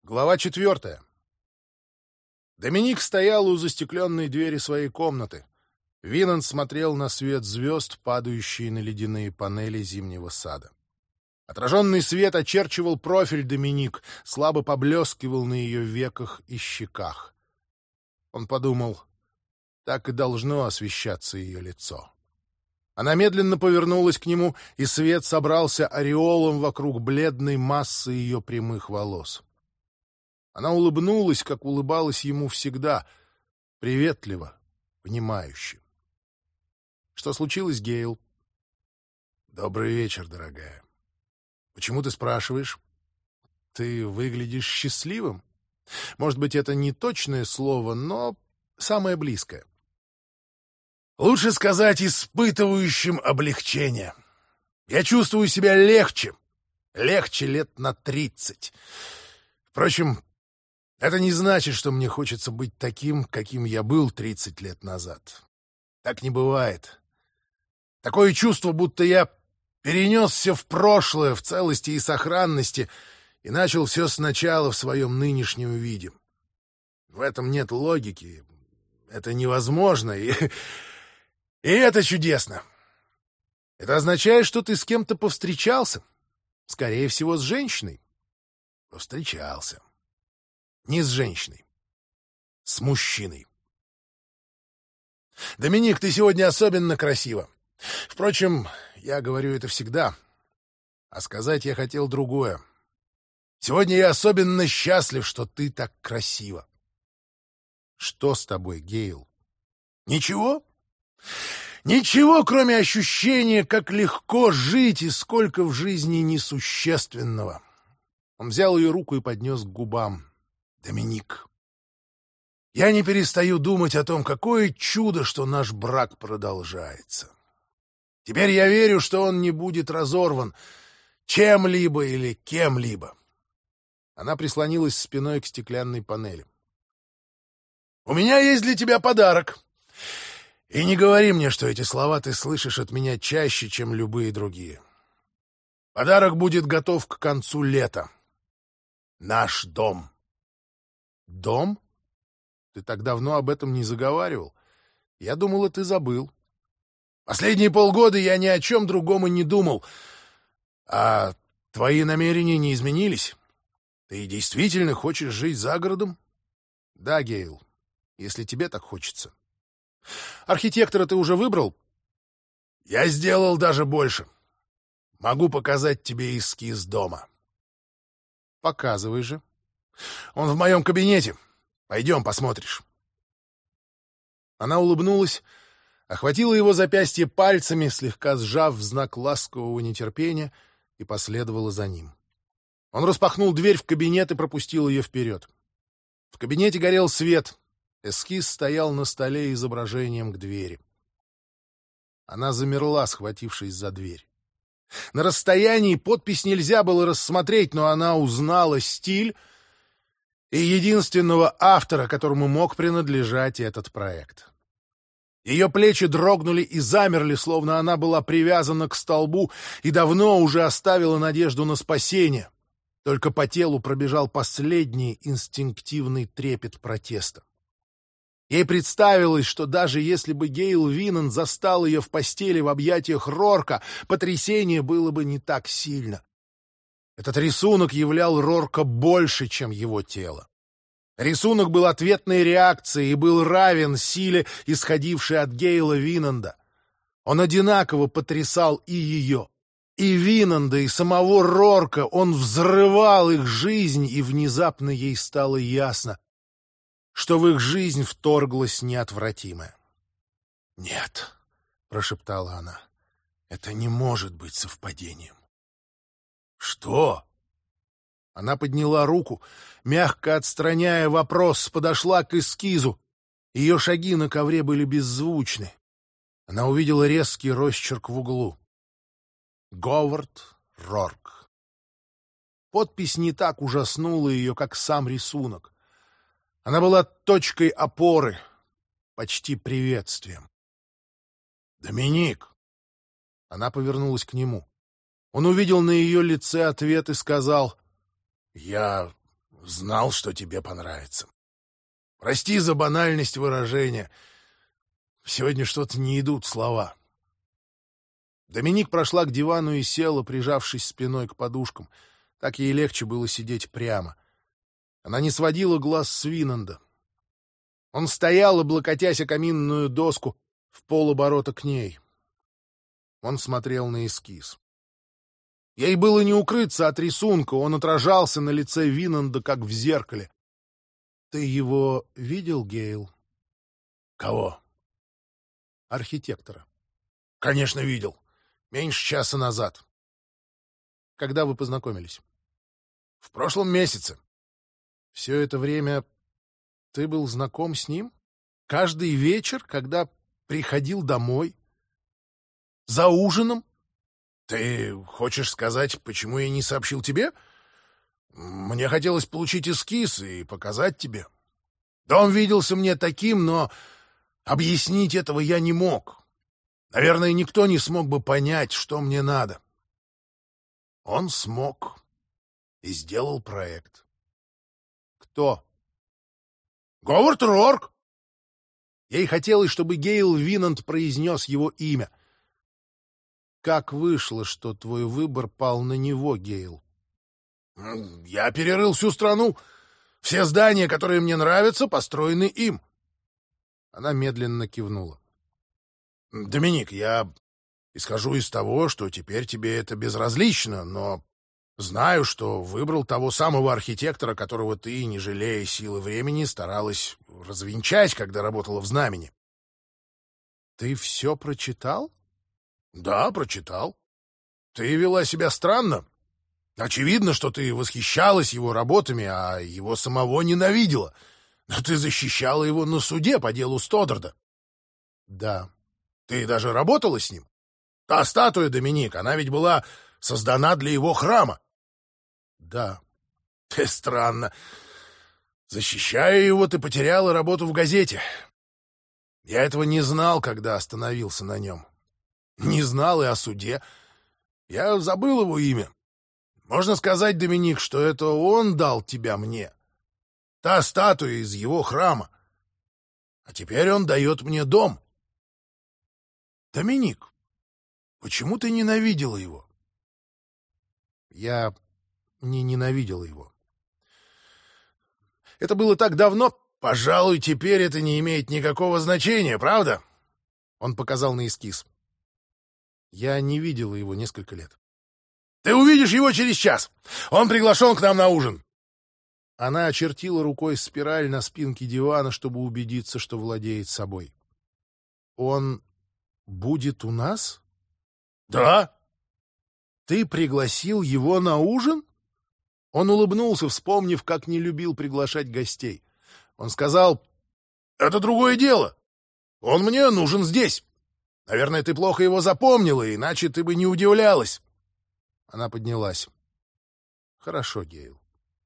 Глава 4. Доминик стоял у застекленной двери своей комнаты. Винанд смотрел на свет звезд, падающие на ледяные панели зимнего сада. Отраженный свет очерчивал профиль Доминик, слабо поблескивал на ее веках и щеках. Он подумал, так и должно освещаться ее лицо. Она медленно повернулась к нему, и свет собрался ореолом вокруг бледной массы ее прямых волос. Она улыбнулась, как улыбалась ему всегда, приветливо, понимающе. «Что случилось, Гейл?» «Добрый вечер, дорогая. Почему ты спрашиваешь? Ты выглядишь счастливым. Может быть, это не точное слово, но самое близкое. Лучше сказать, испытывающим облегчение. Я чувствую себя легче лет на 30. Впрочем, это не значит, что мне хочется быть таким, каким я был 30 лет назад. Так не бывает. Такое чувство, будто я перенесся в прошлое в целости и сохранности и начал все сначала в своем нынешнем виде. В этом нет логики. Это невозможно, и это чудесно. Это означает, что ты с кем-то повстречался. Скорее всего, с женщиной. Повстречался. Не с женщиной. С мужчиной. Доминик, ты сегодня особенно красива. Впрочем, я говорю это всегда. А сказать я хотел другое. Сегодня я особенно счастлив, что ты так красива. Что с тобой, Гейл? Ничего? Ничего, кроме ощущения, как легко жить и сколько в жизни несущественного. Он взял ее руку и поднес к губам. Доминик, я не перестаю думать о том, какое чудо, что наш брак продолжается. Теперь я верю, что он не будет разорван чем-либо или кем-либо. Она прислонилась спиной к стеклянной панели. У меня есть для тебя подарок. И не говори мне, что эти слова ты слышишь от меня чаще, чем любые другие. Подарок будет готов к концу лета. Наш дом. Дом? Ты так давно об этом не заговаривал. Я думала, ты забыл. Последние полгода я ни о чем другом и не думал. А твои намерения не изменились? Ты действительно хочешь жить за городом? Да, Гейл, если тебе так хочется. Архитектора ты уже выбрал? Я сделал даже больше. Могу показать тебе эскиз дома. Показывай же. Он в моем кабинете. Пойдем, посмотришь. Она улыбнулась, охватила его запястье пальцами, слегка сжав в знак ласкового нетерпения, и последовала за ним. Он распахнул дверь в кабинет и пропустил ее вперед. В кабинете горел свет. Эскиз стоял на столе изображением к двери. Она замерла, схватившись за дверь. На расстоянии подпись нельзя было рассмотреть, но она узнала стиль и единственного автора, которому мог принадлежать этот проект. Ее плечи дрогнули и замерли, словно она была привязана к столбу и давно уже оставила надежду на спасение. Только по телу пробежал последний инстинктивный трепет протеста. Ей представилось, что даже если бы Гейл Винанд застал ее в постели в объятиях Рорка, потрясение было бы не так сильно. Этот рисунок являл Рорка больше, чем его тело. Рисунок был ответной реакцией и был равен силе, исходившей от Гейла Винанда. Он одинаково потрясал и ее, и Винанда, и самого Рорка. Он взрывал их жизнь, и внезапно ей стало ясно, что в их жизнь вторглось неотвратимое. «Нет», — прошептала она, — «это не может быть совпадением». «Что?» Она подняла руку, мягко отстраняя вопрос, подошла к эскизу. Ее шаги на ковре были беззвучны. Она увидела резкий росчерк в углу. Говард Рорк. Подпись не так ужаснула ее, как сам рисунок. Она была точкой опоры, почти приветствием. «Доминик!» Она повернулась к нему. Он увидел на ее лице ответ и сказал: «Я Знал, что тебе понравится. Прости за банальность выражения. Сегодня что-то не идут слова. Доминик прошла к дивану и села, прижавшись спиной к подушкам. Так ей легче было сидеть прямо. Она не сводила глаз с Винанда. Он стоял, облокотясь о каминную доску, в полоборота к ней. Он смотрел на эскиз. Ей было не укрыться от рисунка, он отражался на лице Винанда, как в зеркале. — Ты его видел, Гейл? — Кого? — Архитектора. — Конечно, видел. Меньше часа назад. — Когда вы познакомились? — В прошлом месяце. — Все это время ты был знаком с ним? Каждый вечер, когда приходил домой? За ужином? Ты хочешь сказать, почему я не сообщил тебе? Мне хотелось получить эскиз и показать тебе. Дом виделся мне таким, но объяснить этого я не мог. Наверное, никто не смог бы понять, что мне надо. Он смог и сделал проект. Кто? Говард Рорк. Ей хотелось, чтобы Гейл Винанд произнес его имя. Как вышло, что твой выбор пал на него, Гейл? Я перерыл всю страну. Все здания, которые мне нравятся, построены им. Она медленно кивнула. Доминик, я исхожу из того, что теперь тебе это безразлично, но знаю, что выбрал того самого архитектора, которого ты, не жалея силы времени, старалась развенчать, когда работала в Знамени. Ты все прочитал? Да, прочитал. Ты вела себя странно. Очевидно, что ты восхищалась его работами, а его самого ненавидела. Но ты защищала его на суде по делу Стодарда. Да. Ты даже работала с ним? Та статуя, Доминик, она ведь была создана для его храма. Да. Странно. Защищая его, ты потеряла работу в газете. Я этого не знал, когда остановился на нем. Не знал и о суде. Я забыл его имя. Можно сказать, Доминик, что это он дал тебя мне. Та статуя из его храма. А теперь он дает мне дом. Доминик, почему ты ненавидела его? Я не ненавидела его. Это было так давно. Пожалуй, теперь это не имеет никакого значения, правда? Он показал на эскиз. Я не видела его несколько лет. Ты увидишь его через час. Он приглашен к нам на ужин. Она очертила рукой спираль на спинке дивана, чтобы убедиться, что владеет собой. Он будет у нас? Да. Ты пригласил его на ужин? Он улыбнулся, вспомнив, как не любил приглашать гостей. Он сказал: это другое дело. Он мне нужен здесь. Наверное, ты плохо его запомнила, иначе ты бы не удивлялась. Она поднялась. Хорошо, Гейл.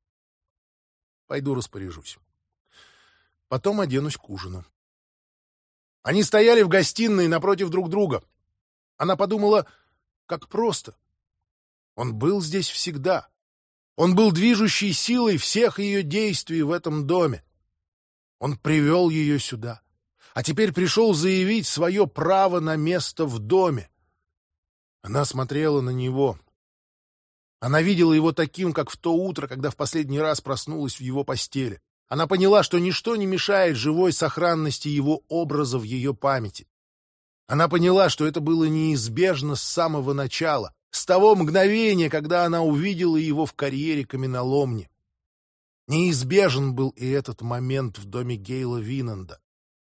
Пойду распоряжусь. Потом оденусь к ужину. Они стояли в гостиной напротив друг друга. Она подумала, как просто. Он был здесь всегда. Он был движущей силой всех ее действий в этом доме. Он привел ее сюда, а теперь пришел заявить свое право на место в доме. Она смотрела на него. Она видела его таким, как в то утро, когда в последний раз проснулась в его постели. Она поняла, что ничто не мешает живой сохранности его образа в ее памяти. Она поняла, что это было неизбежно с самого начала, с того мгновения, когда она увидела его в карьере каменоломни. Неизбежен был и этот момент в доме Гейла Винанда.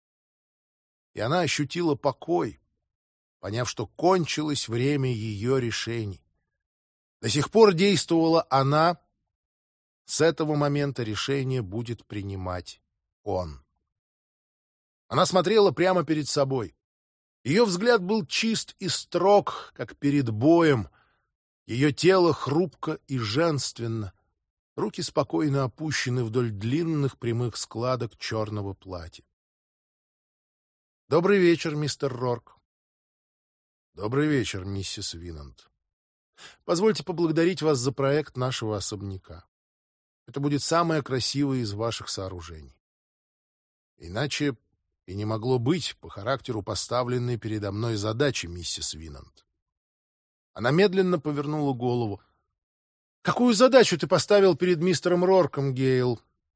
И она ощутила покой, поняв, что кончилось время ее решений. До сих пор действовала она, с этого момента решение будет принимать он. Она смотрела прямо перед собой. Ее взгляд был чист и строг, как перед боем. Ее тело хрупко и женственно. Руки спокойно опущены вдоль длинных прямых складок черного платья. «Добрый вечер, мистер Рорк». «Добрый вечер, миссис Винанд. Позвольте поблагодарить вас за проект нашего особняка. Это будет самое красивое из ваших сооружений. Иначе и не могло быть по характеру поставленной передо мной задачи, миссис Винант. Она медленно повернула голову. «Какую задачу ты поставил перед мистером Рорком, Гейл?»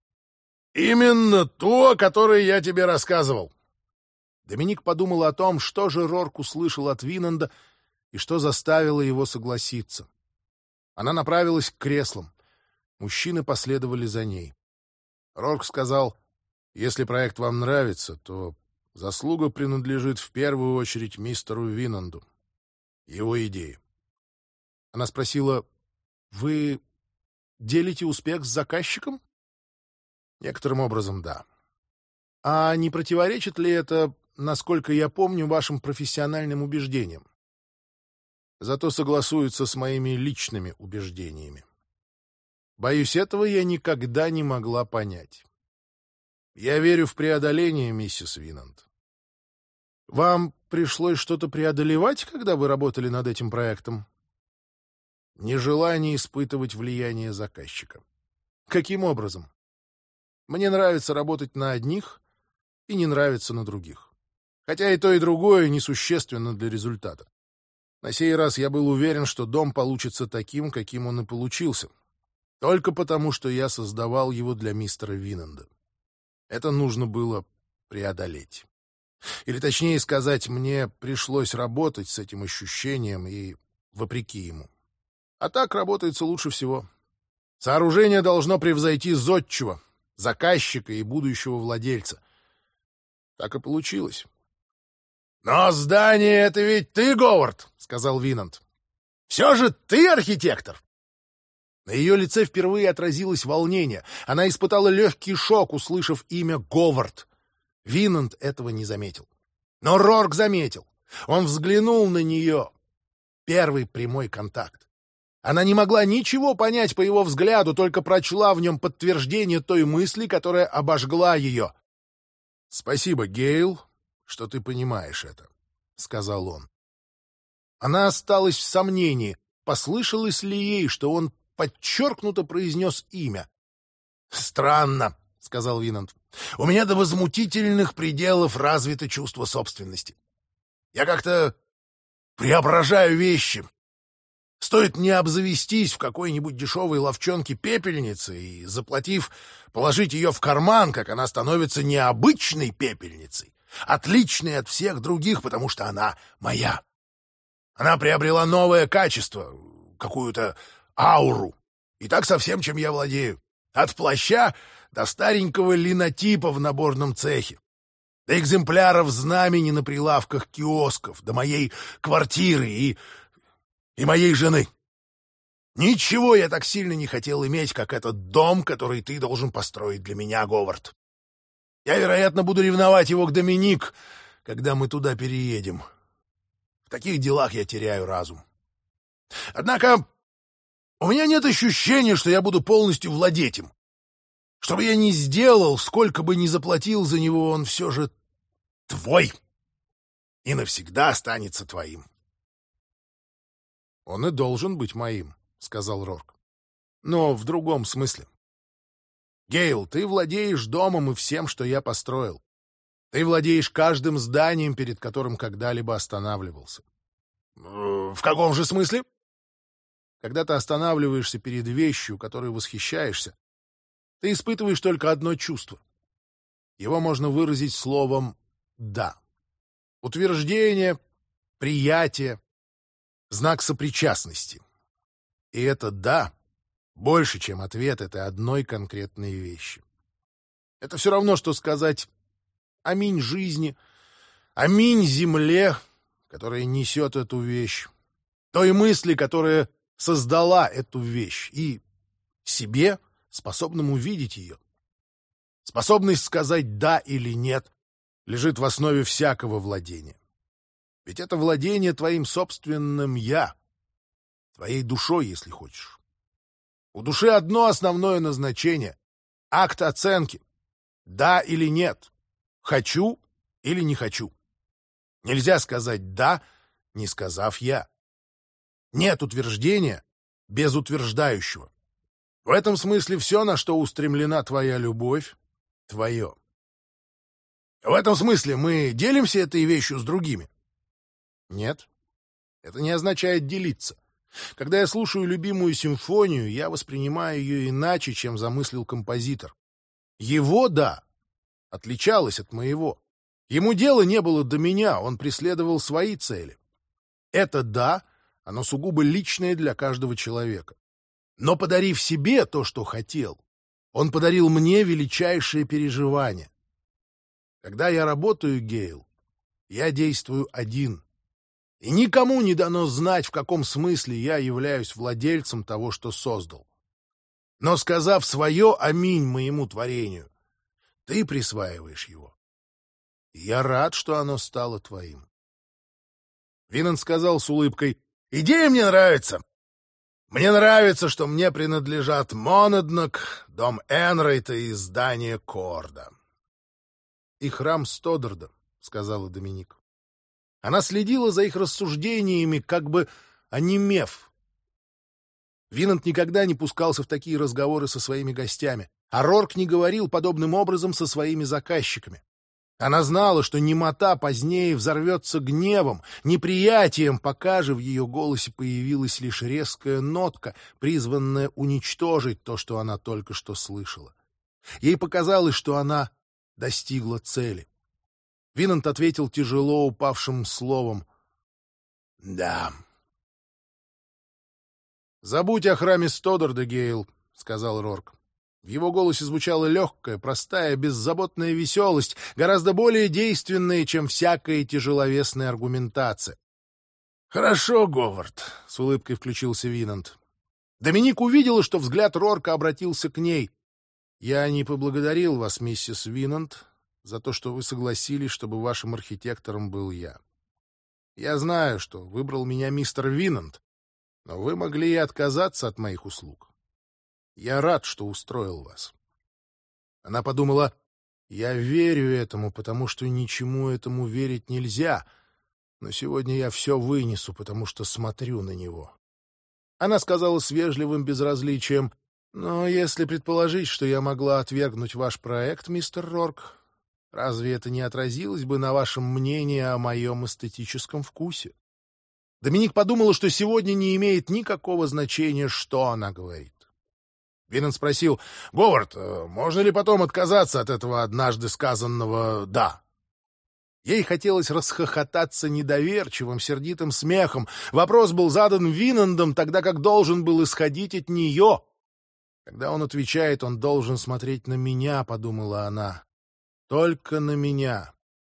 «Именно ту, о которой я тебе рассказывал». Доминик подумал о том, что же Рорк услышал от Винанда и что заставило его согласиться. Она направилась к креслам. Мужчины последовали за ней. Рорк сказал: «Если проект вам нравится, то заслуга принадлежит в первую очередь мистеру Винанду. Его идеи». Она спросила: «Вы делите успех с заказчиком?» «Некоторым образом, да». «А не противоречит ли это, насколько я помню, вашим профессиональным убеждениям?» «Зато согласуется с моими личными убеждениями. Боюсь, этого я никогда не могла понять. Я верю в преодоление, миссис Винанд». «Вам пришлось что-то преодолевать, когда вы работали над этим проектом?» «Нежелание испытывать влияние заказчика». «Каким образом?» «Мне нравится работать на одних и не нравится на других. Хотя и то, и другое несущественно для результата. На сей раз я был уверен, что дом получится таким, каким он и получился. Только потому, что я создавал его для мистера Винанда. Это нужно было преодолеть. Или, точнее сказать, мне пришлось работать с этим ощущением и вопреки ему. А так работается лучше всего. Сооружение должно превзойти зодчего, заказчика и будущего владельца. Так и получилось. «Но здание — это ведь ты, Говард!» — сказал Винанд. «Все же ты архитектор!» На ее лице впервые отразилось волнение. Она испытала легкий шок, услышав имя Говард. Винанд этого не заметил. Но Рорк заметил. Он взглянул на нее. Первый прямой контакт. Она не могла ничего понять по его взгляду, только прочла в нем подтверждение той мысли, которая обожгла ее. «Спасибо, Гейл, что ты понимаешь это», — сказал он. Она осталась в сомнении, послышалось ли ей, что он подчеркнуто произнес имя. «Странно», — сказал Винанд. «У меня до возмутительных пределов развито чувство собственности. Я как-то преображаю вещи. Стоит мне обзавестись в какой-нибудь дешевой ловчонке-пепельнице и, заплатив, положить ее в карман, как она становится необычной пепельницей, отличной от всех других, потому что она моя. Она приобрела новое качество, какую-то ауру. И так со всем, чем я владею. От плаща до старенького линотипа в наборном цехе, до экземпляров знамени на прилавках киосков, до моей квартиры и моей жены. Ничего я так сильно не хотел иметь, как этот дом, который ты должен построить для меня, Говард. Я, вероятно, буду ревновать его к Доминик, когда мы туда переедем. В таких делах я теряю разум. Однако у меня нет ощущения, что я буду полностью владеть им. Что бы я ни сделал, сколько бы ни заплатил за него, он все же твой и навсегда останется твоим. «Он и должен быть моим», — сказал Рорк. «Но в другом смысле. Гейл, ты владеешь домом и всем, что я построил. Ты владеешь каждым зданием, перед которым когда-либо останавливался». «В каком же смысле?» «Когда ты останавливаешься перед вещью, которой восхищаешься, ты испытываешь только одно чувство. Его можно выразить словом «да». Утверждение, приятие, знак сопричастности. И это «да» больше, чем ответ этой одной конкретной вещи. Это все равно, что сказать «аминь жизни», «аминь земле», которая несет эту вещь, той мысли, которая создала эту вещь, и себе, способным увидеть ее. Способность сказать «да» или «нет» лежит в основе всякого владения. Ведь это владение твоим собственным «я», твоей душой, если хочешь. У души одно основное назначение — акт оценки. Да или нет, хочу или не хочу. Нельзя сказать «да», не сказав «я». Нет утверждения без утверждающего. В этом смысле все, на что устремлена твоя любовь, твое. В этом смысле мы делимся этой вещью с другими? Нет, это не означает делиться. Когда я слушаю любимую симфонию, я воспринимаю ее иначе, чем замыслил композитор. Его «да» отличалось от моего. Ему дела не было до меня, он преследовал свои цели. Это «да», оно сугубо личное для каждого человека. Но подарив себе то, что хотел, он подарил мне величайшее переживание. Когда я работаю, Гейл, я действую один. И никому не дано знать, в каком смысле я являюсь владельцем того, что создал. Но, сказав свое «Аминь» моему творению, ты присваиваешь его. И я рад, что оно стало твоим. Винанд сказал с улыбкой: «Идея мне нравится. Мне нравится, что мне принадлежат Монаднок, дом Энрайта и здание Корда». «И храм Стодарда», — сказала Доминик. Она следила за их рассуждениями, как бы онемев. Винанд никогда не пускался в такие разговоры со своими гостями, а Рорк не говорил подобным образом со своими заказчиками. Она знала, что немота позднее взорвется гневом, неприятием, пока же в ее голосе появилась лишь резкая нотка, призванная уничтожить то, что она только что слышала. Ей показалось, что она достигла цели. Винанд ответил тяжело упавшим словом: «Да». «Забудь о храме Стодарда, Гейл», — сказал Рорк. В его голосе звучала легкая, простая, беззаботная веселость, гораздо более действенная, чем всякая тяжеловесная аргументация. «Хорошо, Говард», — с улыбкой включился Винанд. Доминик увидела, что взгляд Рорка обратился к ней. «Я не поблагодарил вас, миссис Винанд, за то, что вы согласились, чтобы вашим архитектором был я. Я знаю, что выбрал меня мистер Винанд, но вы могли и отказаться от моих услуг. Я рад, что устроил вас». Она подумала: я верю этому, потому что ничему этому верить нельзя, но сегодня я все вынесу, потому что смотрю на него. Она сказала с вежливым безразличием: «Но если предположить, что я могла отвергнуть ваш проект, мистер Рорк, разве это не отразилось бы на вашем мнении о моем эстетическом вкусе?» Доминик подумала, что сегодня не имеет никакого значения, что она говорит. Винанд спросил: «Говард, можно ли потом отказаться от этого однажды сказанного «да»?» Ей хотелось расхохотаться недоверчивым, сердитым смехом. Вопрос был задан Винандом, тогда как должен был исходить от нее. Когда он отвечает, он должен смотреть на меня, — подумала она. Только на меня.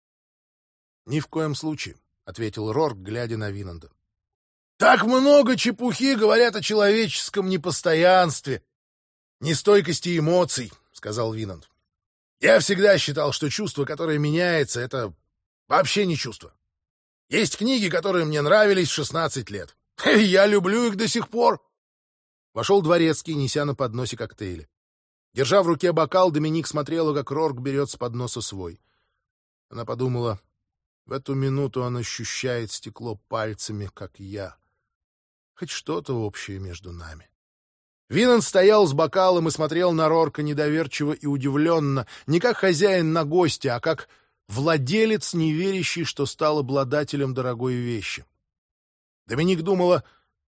«Ни в коем случае», — ответил Рорк, глядя на Винанда. «Так много чепухи говорят о человеческом непостоянстве, нестойкости эмоций», — сказал Винанд. «Я всегда считал, что чувство, которое меняется, — это вообще не чувство. Есть книги, которые мне нравились в 16 лет. И я люблю их до сих пор». Вошел дворецкий, неся на подносе коктейли. Держа в руке бокал, Доминик смотрела, как Рорк берет с подноса свой. Она подумала: в эту минуту он ощущает стекло пальцами, как я. Хоть что-то общее между нами. Винанд стоял с бокалом и смотрел на Рорка недоверчиво и удивленно, не как хозяин на гостя, а как владелец, не верящий, что стал обладателем дорогой вещи. Доминик думала: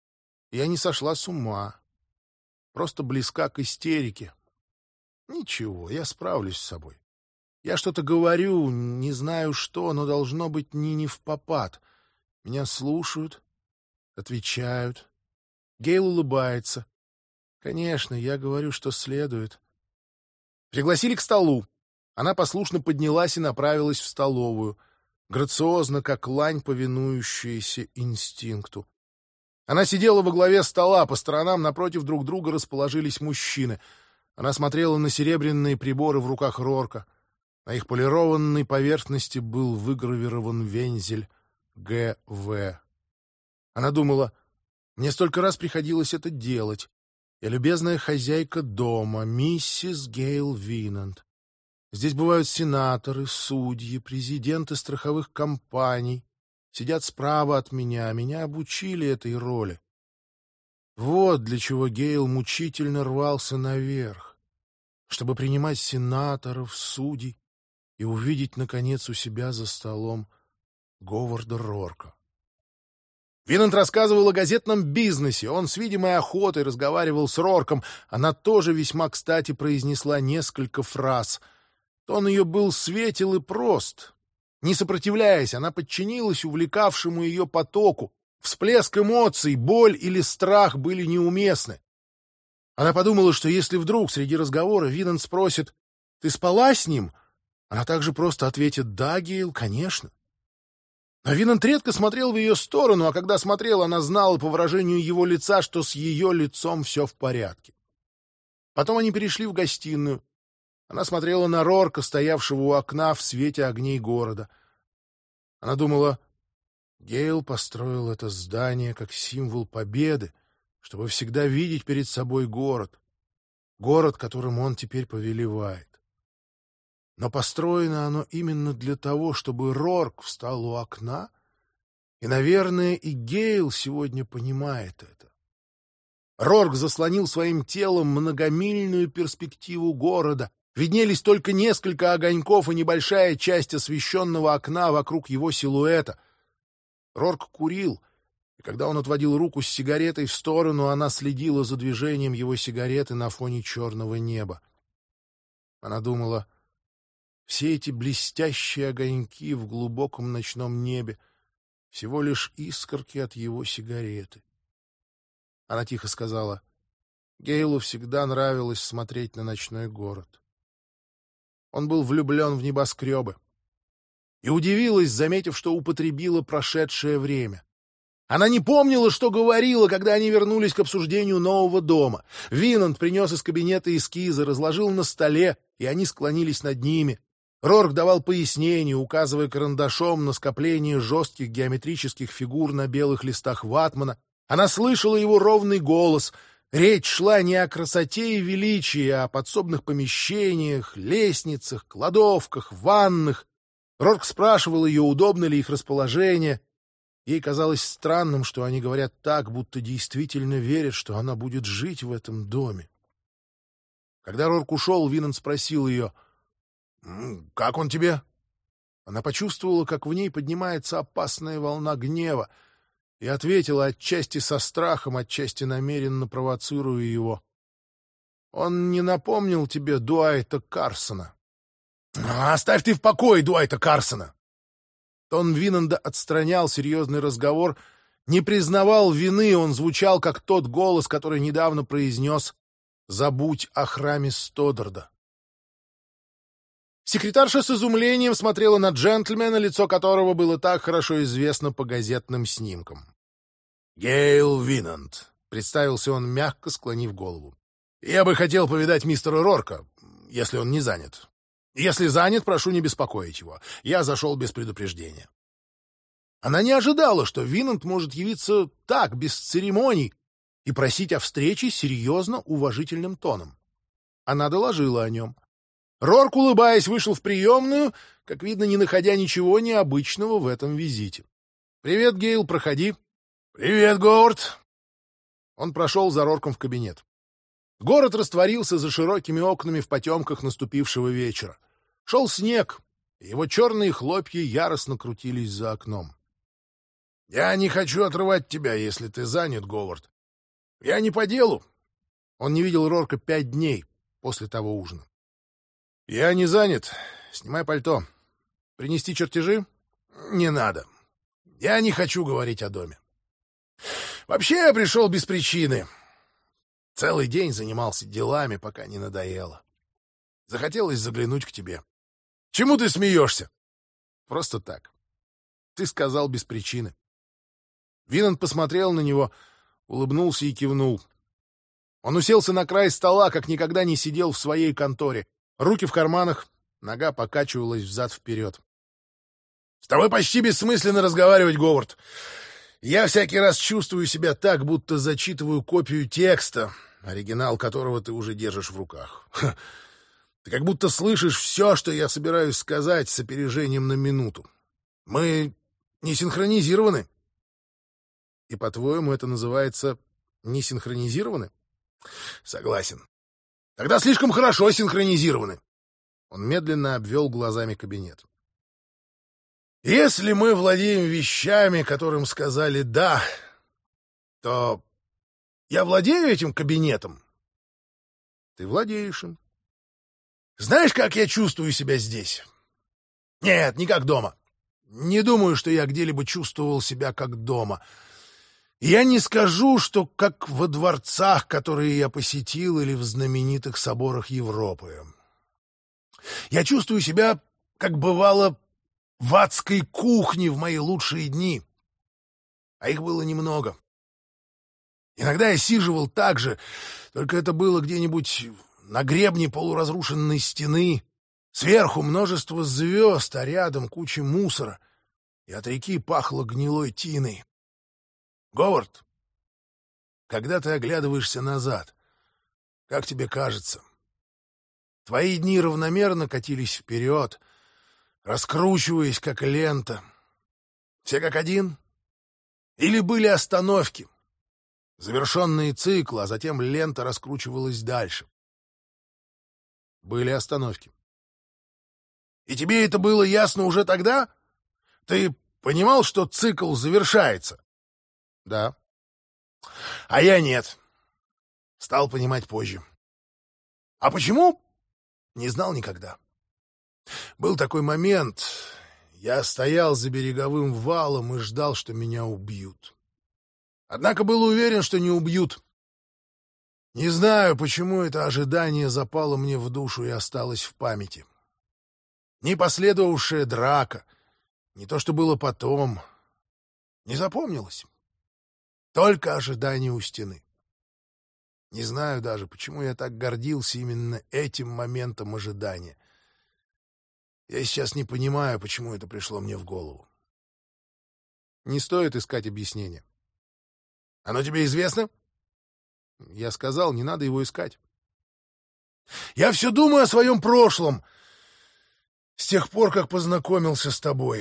я не сошла с ума, просто близка к истерике. Ничего, я справлюсь с собой. Я что-то говорю, не знаю что, но должно быть не невпопад. Меня слушают, отвечают. Гейл улыбается. Конечно, я говорю, что следует. Пригласили к столу. Она послушно поднялась и направилась в столовую, грациозно, как лань, повинующаяся инстинкту. Она сидела во главе стола, по сторонам напротив друг друга расположились мужчины. Она смотрела на серебряные приборы в руках Рорка. На их полированной поверхности был выгравирован вензель ГВ. Она думала: мне столько раз приходилось это делать. Я любезная хозяйка дома, миссис Гейл Винанд. Здесь бывают сенаторы, судьи, президенты страховых компаний. Сидят справа от меня. Меня обучили этой роли. Вот для чего Гейл мучительно рвался наверх, чтобы принимать сенаторов, судей и увидеть, наконец, у себя за столом Говарда Рорка. Винант рассказывал о газетном бизнесе. Он с видимой охотой разговаривал с Рорком. Она тоже весьма кстати произнесла несколько фраз. Тон ее был светел и прост. Не сопротивляясь, она подчинилась увлекавшему ее потоку. Всплеск эмоций, боль или страх были неуместны. Она подумала, что если вдруг среди разговора Винант спросит: «Ты спала с ним?», она также просто ответит: «Да, Гейл, конечно». Но Винант редко смотрел в ее сторону, а когда смотрел, она знала по выражению его лица, что с ее лицом все в порядке. Потом они перешли в гостиную. Она смотрела на Рорка, стоявшего у окна в свете огней города. Она думала: Гейл построил это здание как символ победы, чтобы всегда видеть перед собой город, которым он теперь повелевает. Но построено оно именно для того, чтобы Рорк встал у окна, и, наверное, и Гейл сегодня понимает это. Рорк заслонил своим телом многомильную перспективу города. Виднелись только несколько огоньков и небольшая часть освещенного окна вокруг его силуэта. Рорк курил, и когда он отводил руку с сигаретой в сторону, она следила за движением его сигареты на фоне черного неба. Она думала: все эти блестящие огоньки в глубоком ночном небе — всего лишь искорки от его сигареты. Она тихо сказала: Гейлу всегда нравилось смотреть на ночной город. Он был влюблен в небоскребы. И удивилась, заметив, что употребила прошедшее время. Она не помнила, что говорила, когда они вернулись к обсуждению нового дома. Винант принес из кабинета эскизы, разложил на столе, и они склонились над ними. Рорк давал пояснения, указывая карандашом на скопление жестких геометрических фигур на белых листах ватмана. Она слышала его ровный голос. Речь шла не о красоте и величии, а о подсобных помещениях, лестницах, кладовках, ваннах. Рорк спрашивал ее, удобно ли их расположение. Ей казалось странным, что они говорят так, будто действительно верят, что она будет жить в этом доме. Когда Рорк ушел, Винант спросил ее: «Как он тебе?» Она почувствовала, как в ней поднимается опасная волна гнева, и ответила отчасти со страхом, отчасти намеренно провоцируя его: «Он не напомнил тебе Дуайта Карсона?» «Оставь ты в покое Дуайта Карсона!» Тон Винанда отстранял серьезный разговор, не признавал вины, он звучал, как тот голос, который недавно произнес: «Забудь о храме Стодарда». Секретарша с изумлением смотрела на джентльмена, лицо которого было так хорошо известно по газетным снимкам. «Гейл Винанд», — представился он, мягко склонив голову. «Я бы хотел повидать мистера Рорка, если он не занят. Если занят, прошу не беспокоить его. Я зашел без предупреждения». Она не ожидала, что Винанд может явиться так, без церемоний, и просить о встрече серьезно уважительным тоном. Она доложила о нем. Рорк, улыбаясь, вышел в приемную, как видно, не находя ничего необычного в этом визите. «Привет, Гейл, проходи». «Привет, Говард». Он прошел за Рорком в кабинет. Город растворился за широкими окнами в потемках наступившего вечера. Шел снег, и его черные хлопья яростно крутились за окном. «Я не хочу отрывать тебя, если ты занят, Говард. Я не по делу». Он не видел Рорка 5 дней после того ужина. «Я не занят. Снимай пальто. Принести чертежи?» «Не надо. Я не хочу говорить о доме. Вообще я пришел без причины. Целый день занимался делами, пока не надоело. Захотелось заглянуть к тебе. Чему ты смеешься?» «Просто так. Ты сказал без причины». Винант посмотрел на него, улыбнулся и кивнул. Он уселся на край стола, как никогда не сидел в своей конторе. Руки в карманах, нога покачивалась взад-вперед. «С тобой почти бессмысленно разговаривать, Говард. Я всякий раз чувствую себя так, будто зачитываю копию текста, оригинал которого ты уже держишь в руках. Ты как будто слышишь все, что я собираюсь сказать, с опережением на минуту. Мы не синхронизированы. И, по-твоему, это называется Не синхронизированы? Согласен. Тогда слишком хорошо синхронизированы. Он медленно обвел глазами кабинет. Если мы владеем вещами, которым сказали «да», то я владею этим кабинетом. Ты владеешь им. Знаешь, как я чувствую себя здесь? Нет, не как дома. Не думаю, что я где-либо чувствовал себя как дома. Я не скажу, что как во дворцах, которые я посетил, или в знаменитых соборах Европы. Я чувствую себя, как бывало, в адской кухне в мои лучшие дни. А их было немного. Иногда я сиживал так же, только это было где-нибудь на гребне полуразрушенной стены. Сверху множество звезд, а рядом куча мусора, и от реки пахло гнилой тиной. Говард, когда ты оглядываешься назад, как тебе кажется? Твои дни равномерно катились вперед, раскручиваясь, как лента. Все как один? Или были остановки? Завершенные циклы, а затем лента раскручивалась дальше. Были остановки. И тебе это было ясно уже тогда? Ты понимал, что цикл завершается? Да. А я нет. Стал понимать позже. А почему? Не знал никогда. Был такой момент. Я стоял за береговым валом и ждал, что меня убьют. Однако был уверен, что не убьют. Не знаю, почему это ожидание запало мне в душу и осталось в памяти. Не последовавшая драка, не то, что было потом, не запомнилось. Только ожидание у стены. Не знаю даже, почему я так гордился именно этим моментом ожидания. Я сейчас не понимаю, почему это пришло мне в голову. Не стоит искать объяснения. Оно тебе известно? Я сказал, не надо его искать. Я все думаю о своем прошлом. С тех пор, как познакомился с тобой.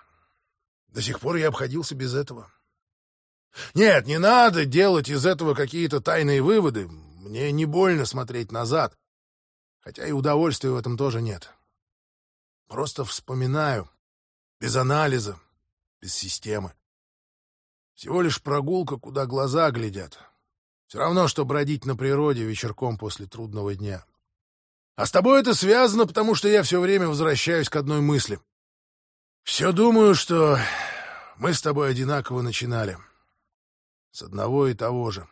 До сих пор я обходился без этого. Нет, не надо делать из этого какие-то тайные выводы. Мне не больно смотреть назад. Хотя и удовольствия в этом тоже нет. Просто вспоминаю. Без анализа, без системы. Всего лишь прогулка, куда глаза глядят. Все равно, что бродить на природе вечерком после трудного дня. А с тобой это связано, потому что я все время возвращаюсь к одной мысли. Все думаю, что мы с тобой одинаково начинали. С одного и того же.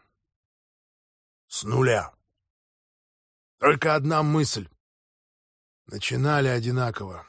С нуля. Только одна мысль. Начинали одинаково.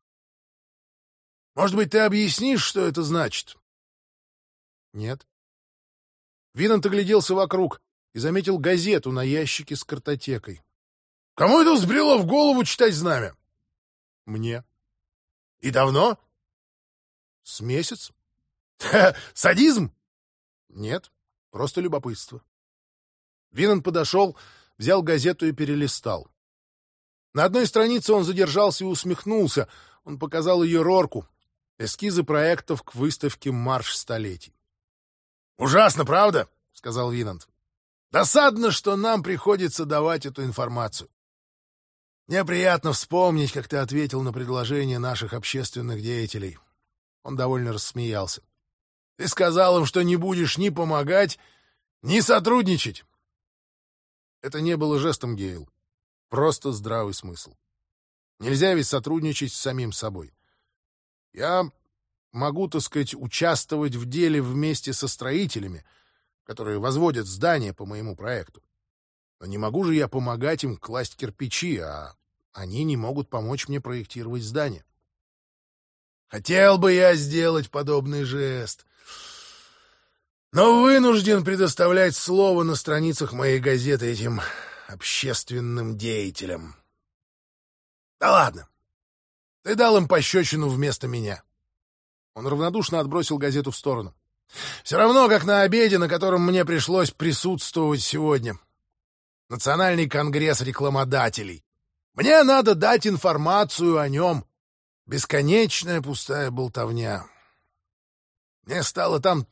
Может быть, ты объяснишь, что это значит? Нет. Винант огляделся вокруг и заметил газету на ящике с картотекой. Кому это взбрело в голову читать знамя? Мне. И давно? С месяц. Садизм? Нет, просто любопытство. Винант подошел, взял газету и перелистал. На одной странице он задержался и усмехнулся. Он показал ее Рорку. Эскизы проектов к выставке «Марш столетий». «Ужасно, правда?» — сказал Винант. «Досадно, что нам приходится давать эту информацию. Мне приятно вспомнить, как ты ответил на предложение наших общественных деятелей». Он довольно рассмеялся. «Ты сказал им, что не будешь ни помогать, ни сотрудничать». Это не было жестом, Гейл. Просто здравый смысл. Нельзя ведь сотрудничать с самим собой. Я могу, так сказать, участвовать в деле вместе со строителями, которые возводят здания по моему проекту. Но не могу же я помогать им класть кирпичи, а они не могут помочь мне проектировать здание. Хотел бы я сделать подобный жест, но вынужден предоставлять слово на страницах моей газеты этим общественным деятелям. Да ладно, ты дал им пощечину вместо меня. Он равнодушно отбросил газету в сторону. Все равно, как на обеде, на котором мне пришлось присутствовать сегодня. Национальный конгресс рекламодателей. Мне надо дать информацию о нем. Бесконечная пустая болтовня. Мне стало там так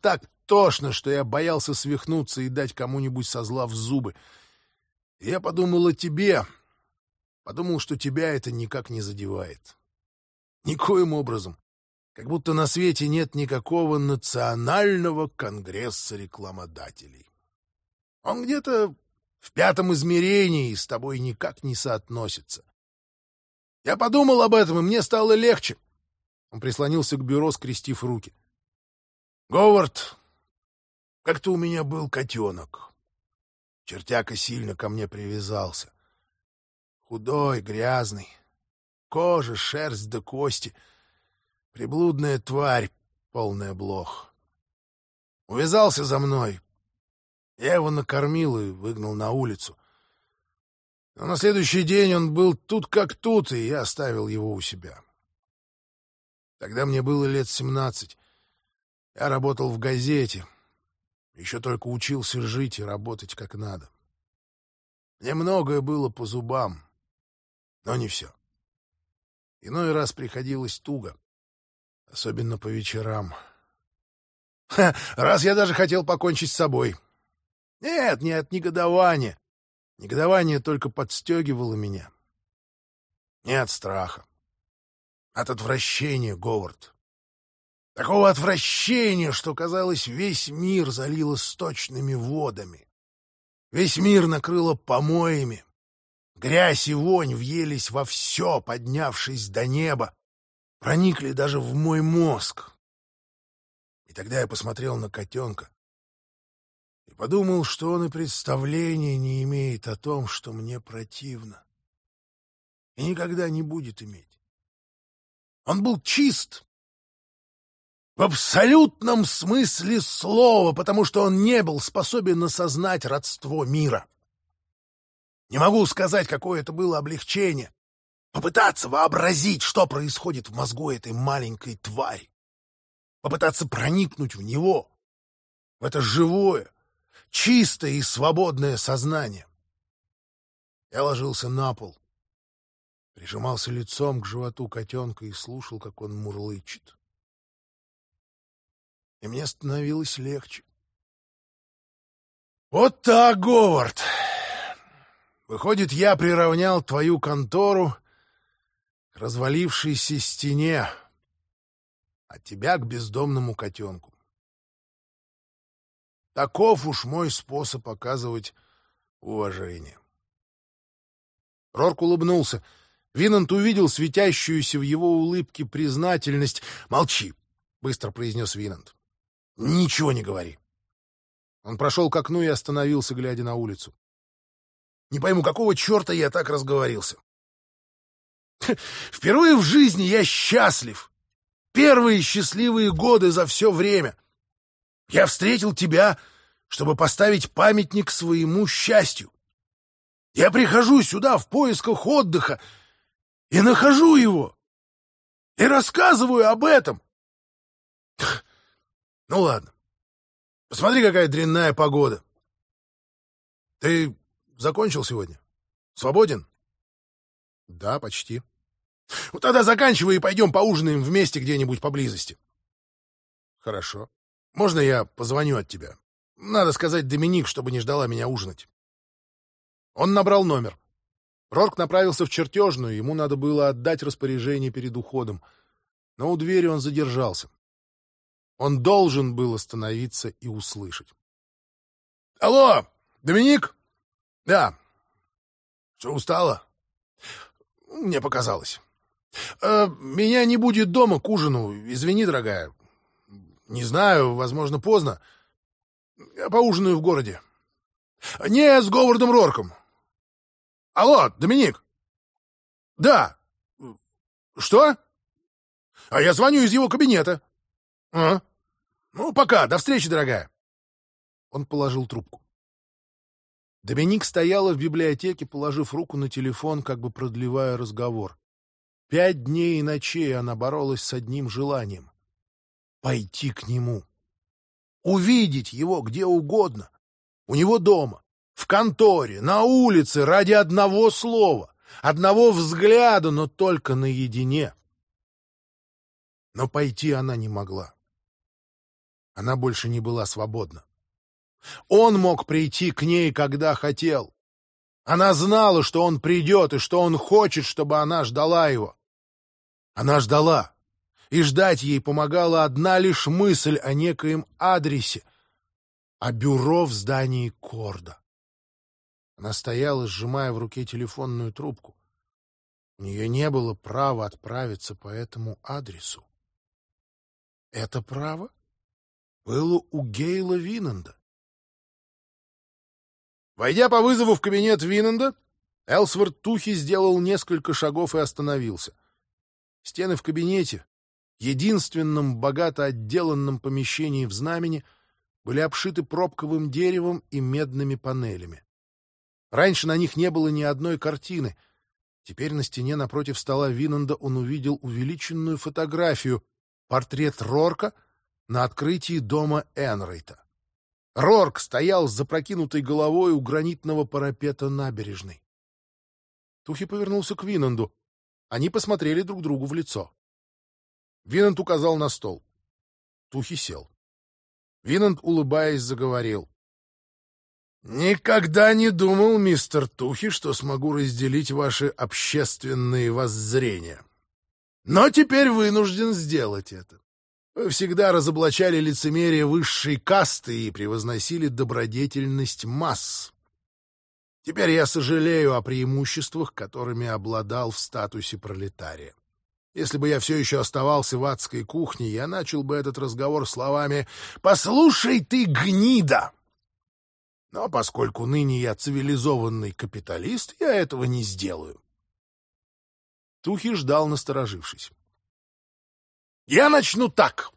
тошно, что я боялся свихнуться и дать кому-нибудь со зла в зубы. И я подумал о тебе. Подумал, что тебя это никак не задевает. Никоим образом. Как будто на свете нет никакого национального конгресса рекламодателей. Он где-то в 5-м измерении с тобой никак не соотносится. Я подумал об этом, и мне стало легче. Он прислонился к бюро, скрестив руки. Говард, как-то у меня был котенок. Чертяка сильно ко мне привязался. Худой, грязный. Кожа, шерсть да кости. Приблудная тварь, полная блох. Увязался за мной. Я его накормил и выгнал на улицу. Но на следующий день он был тут как тут, и я оставил его у себя. Тогда мне было лет 17. Я работал в газете. Еще только учился жить и работать как надо. Мне многое было по зубам, но не все. Иной раз приходилось туго, особенно по вечерам. Раз я даже хотел покончить с собой. Нет, не от негодования. Негодование только подстегивало меня. Не от страха. От отвращения, Говард. Такого отвращения, что, казалось, весь мир залило сточными водами. Весь мир накрыло помоями. Грязь и вонь въелись во все, поднявшись до неба. Проникли даже в мой мозг. И тогда я посмотрел на котенка и подумал, что он и представления не имеет о том, что мне противно. И никогда не будет иметь. Он был чист. В абсолютном смысле слова, потому что он не был способен осознать родство мира. Не могу сказать, какое это было облегчение. Попытаться вообразить, что происходит в мозгу этой маленькой твари. Попытаться проникнуть в него, в это живое, чистое и свободное сознание. Я ложился на пол, прижимался лицом к животу котенка и слушал, как он мурлычет. И мне становилось легче. Вот так, Говард. Выходит, я приравнял твою контору к развалившейся стене, а тебя к бездомному котенку. Таков уж мой способ оказывать уважение. Рорк улыбнулся. Винант увидел светящуюся в его улыбке признательность. «Молчи», — быстро произнес Винант. «Ничего не говори». Он прошел к окну и остановился, глядя на улицу. «Не пойму, какого черта я так разговорился? Впервые в жизни я счастлив. Первые счастливые годы за все время. Я встретил тебя, чтобы поставить памятник своему счастью. Я прихожу сюда в поисках отдыха и нахожу его. И рассказываю об этом. Ну ладно. Посмотри, какая дрянная погода. Ты закончил сегодня? Свободен? Да, почти. Ну тогда заканчивай и пойдем поужинаем вместе где-нибудь поблизости. Хорошо. Можно я позвоню от тебя? Надо сказать Доминик, чтобы не ждала меня ужинать. Он набрал номер. Рорк направился в чертежную, ему надо было отдать распоряжение перед уходом. Но у двери он задержался. Он должен был остановиться и услышать. «Алло, Доминик?» «Да». «Что, устала?» «Мне показалось». «Меня не будет дома к ужину. Извини, дорогая. Не знаю, возможно, поздно. Я поужинаю в городе». «Не, с Говардом Рорком». «Алло, Доминик?» «Да». «Что?» «А я звоню из его кабинета». «А? Ну, пока. До встречи, дорогая». Он положил трубку. Доминик стояла в библиотеке, положив руку на телефон, как бы продлевая разговор. 5 дней и ночей она боролась с одним желанием — пойти к нему. Увидеть его где угодно. У него дома, в конторе, на улице, ради одного слова, одного взгляда, но только наедине. Но пойти она не могла. Она больше не была свободна. Он мог прийти к ней, когда хотел. Она знала, что он придет и что он хочет, чтобы она ждала его. Она ждала, и ждать ей помогала одна лишь мысль о некоем адресе, о бюро в здании Корда. Она стояла, сжимая в руке телефонную трубку. У нее не было права отправиться по этому адресу. Это право было у Гейла Винанда. Войдя по вызову в кабинет Винанда, Элсворт Тухи сделал несколько шагов и остановился. Стены в кабинете, единственном богато отделанном помещении в Знамени, были обшиты пробковым деревом и медными панелями. Раньше на них не было ни одной картины. Теперь на стене напротив стола Винанда он увидел увеличенную фотографию — портрет Рорка на открытии дома Энрейта. Рорк стоял с запрокинутой головой у гранитного парапета набережной. Тухи повернулся к Винанду. Они посмотрели друг другу в лицо. Винанд указал на стол. Тухи сел. Винанд, улыбаясь, заговорил. «Никогда не думал, мистер Тухи, что смогу разделить ваши общественные воззрения. Но теперь вынужден сделать это. Вы всегда разоблачали лицемерие высшей касты и превозносили добродетельность масс. Теперь я сожалею о преимуществах, которыми обладал в статусе пролетария. Если бы я все еще оставался в адской кухне, я начал бы этот разговор словами «Послушай ты, гнида!». Но поскольку ныне я цивилизованный капиталист, я этого не сделаю. Тухи ждал, насторожившись. Я начну так.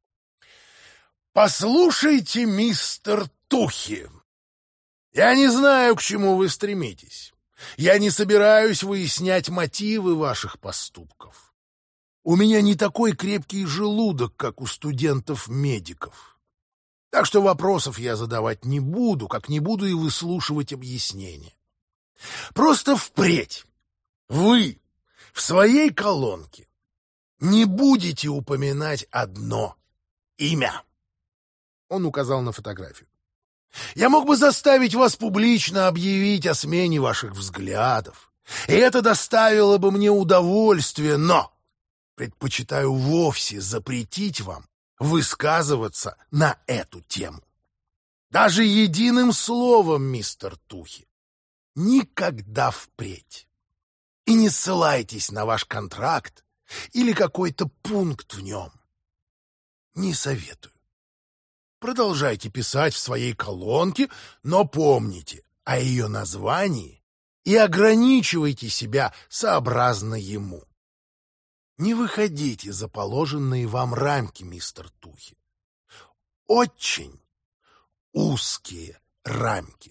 Послушайте, мистер Тухи, я не знаю, к чему вы стремитесь. Я не собираюсь выяснять мотивы ваших поступков. У меня не такой крепкий желудок, как у студентов-медиков. Так что вопросов я задавать не буду, как не буду и выслушивать объяснения. Просто впредь вы в своей колонке не будете упоминать одно имя. Он указал на фотографию. Я мог бы заставить вас публично объявить о смене ваших взглядов, и это доставило бы мне удовольствие, но предпочитаю вовсе запретить вам высказываться на эту тему. Даже единым словом, мистер Тухи. Никогда впредь. И не ссылайтесь на ваш контракт или какой-то пункт в нем. Не советую. Продолжайте писать в своей колонке, но помните о ее названии и ограничивайте себя сообразно ему. Не выходите за положенные вам рамки, мистер Тухи. Очень узкие рамки.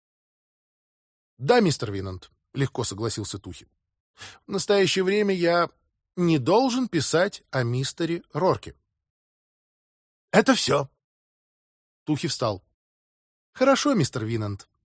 Да, мистер Винанд, легко согласился Тухи. В настоящее время я не должен писать о мистере Рорке. Это все. Тухи встал. Хорошо, мистер Винанд.